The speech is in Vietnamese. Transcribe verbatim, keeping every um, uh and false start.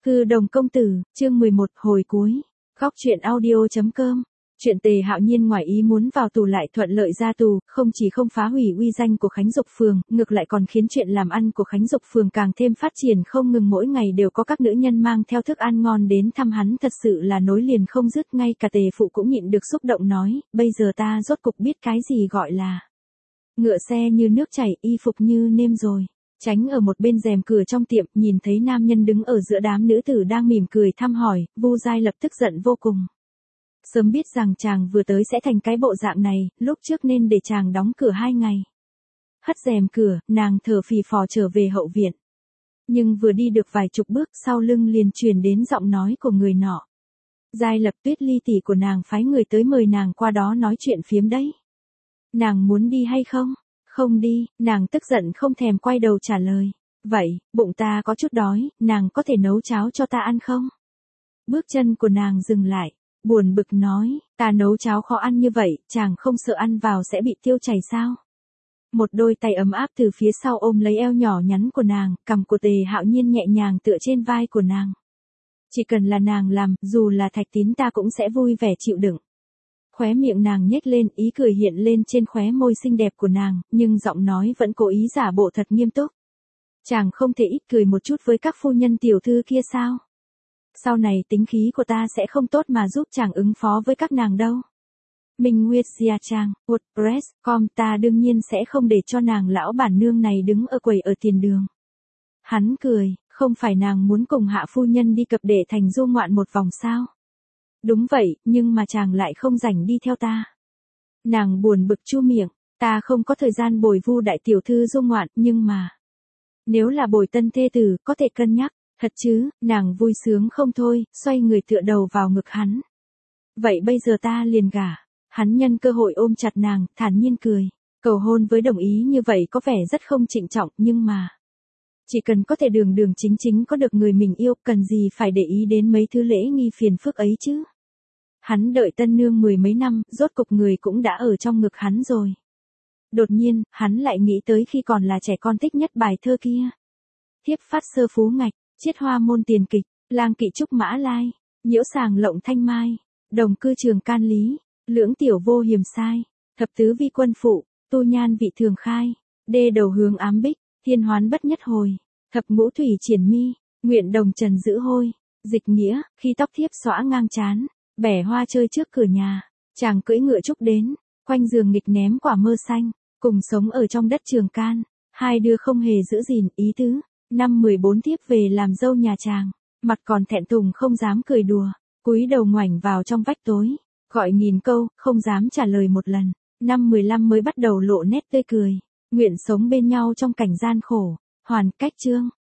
Hư Đồng công tử, chương mười một, hồi cuối. Góc truyện audio chấm com. Chuyện Tề Hạo Nhiên ngoài ý muốn vào tù lại thuận lợi ra tù, không chỉ không phá hủy uy danh của Khánh Dục Phường, ngược lại còn khiến chuyện làm ăn của Khánh Dục Phường càng thêm phát triển không ngừng, mỗi ngày đều có các nữ nhân mang theo thức ăn ngon đến thăm hắn, thật sự là nối liền không dứt. Ngay cả Tề phụ cũng nhịn được xúc động nói, bây giờ ta rốt cục biết cái gì gọi là ngựa xe như nước chảy, y phục như nêm rồi. Tránh ở một bên rèm cửa trong tiệm, nhìn thấy nam nhân đứng ở giữa đám nữ tử đang mỉm cười thăm hỏi, Vu Giai lập tức giận vô cùng. Sớm biết rằng chàng vừa tới sẽ thành cái bộ dạng này, lúc trước nên để chàng đóng cửa hai ngày. Hất rèm cửa, nàng thở phì phò trở về hậu viện. Nhưng vừa đi được vài chục bước, sau lưng liền truyền đến giọng nói của người nọ. Giai Lập, Tuyết Ly tỷ của nàng phái người tới mời nàng qua đó nói chuyện phiếm đấy. Nàng muốn đi hay không? Không đi, nàng tức giận không thèm quay đầu trả lời. Vậy, bụng ta có chút đói, nàng có thể nấu cháo cho ta ăn không? Bước chân của nàng dừng lại, buồn bực nói, ta nấu cháo khó ăn như vậy, chàng không sợ ăn vào sẽ bị tiêu chảy sao? Một đôi tay ấm áp từ phía sau ôm lấy eo nhỏ nhắn của nàng, cằm của Tề Hạo Nhiên nhẹ nhàng tựa trên vai của nàng. Chỉ cần là nàng làm, dù là Thạch Tín ta cũng sẽ vui vẻ chịu đựng. Khóe miệng nàng nhếch lên, ý cười hiện lên trên khóe môi xinh đẹp của nàng, nhưng giọng nói vẫn cố ý giả bộ thật nghiêm túc. Chàng không thể ít cười một chút với các phu nhân tiểu thư kia sao? Sau này tính khí của ta sẽ không tốt mà giúp chàng ứng phó với các nàng đâu. Minh Nguyệt Gia Trang, WordPress chấm com, ta đương nhiên sẽ không để cho nàng lão bản nương này đứng ở quầy ở tiền đường. Hắn cười, không phải nàng muốn cùng hạ phu nhân đi cập để thành du ngoạn một vòng sao? Đúng vậy, nhưng mà chàng lại không rảnh đi theo ta. Nàng buồn bực chu miệng, ta không có thời gian bồi Vu đại tiểu thư du ngoạn, nhưng mà nếu là bồi tân thê tử, có thể cân nhắc. Thật chứ, nàng vui sướng không thôi, xoay người tựa đầu vào ngực hắn. Vậy bây giờ ta liền gả. Hắn nhân cơ hội ôm chặt nàng, thản nhiên cười. Cầu hôn với đồng ý như vậy có vẻ rất không trịnh trọng, nhưng mà chỉ cần có thể đường đường chính chính có được người mình yêu, cần gì phải để ý đến mấy thứ lễ nghi phiền phức ấy chứ. Hắn đợi tân nương mười mấy năm, rốt cục người cũng đã ở trong ngực hắn rồi. Đột nhiên, hắn lại nghĩ tới khi còn là trẻ con thích nhất bài thơ kia. Thiếp phát sơ phú ngạch, chiết hoa môn tiền kịch, lang kỵ trúc mã lai, nhiễu sàng lộng thanh mai, đồng cư trường can lý, lưỡng tiểu vô hiềm sai, thập tứ vi quân phụ, tu nhan vị thường khai, đê đầu hướng ám bích, thiên hoán bất nhất hồi, thập ngũ thủy triển mi, nguyện đồng trần giữ hôi, dịch nghĩa, khi tóc thiếp xõa ngang trán, bẻ hoa chơi trước cửa nhà, chàng cưỡi ngựa trúc đến, quanh giường nghịch ném quả mơ xanh, cùng sống ở trong đất trường can, hai đứa không hề giữ gìn ý tứ. Năm mười bốn thiếp về làm dâu nhà chàng, mặt còn thẹn thùng không dám cười đùa, cúi đầu ngoảnh vào trong vách tối, gọi nghìn câu, không dám trả lời một lần. Năm mười lăm mới bắt đầu lộ nét tươi cười, nguyện sống bên nhau trong cảnh gian khổ. Hoàn cách chương.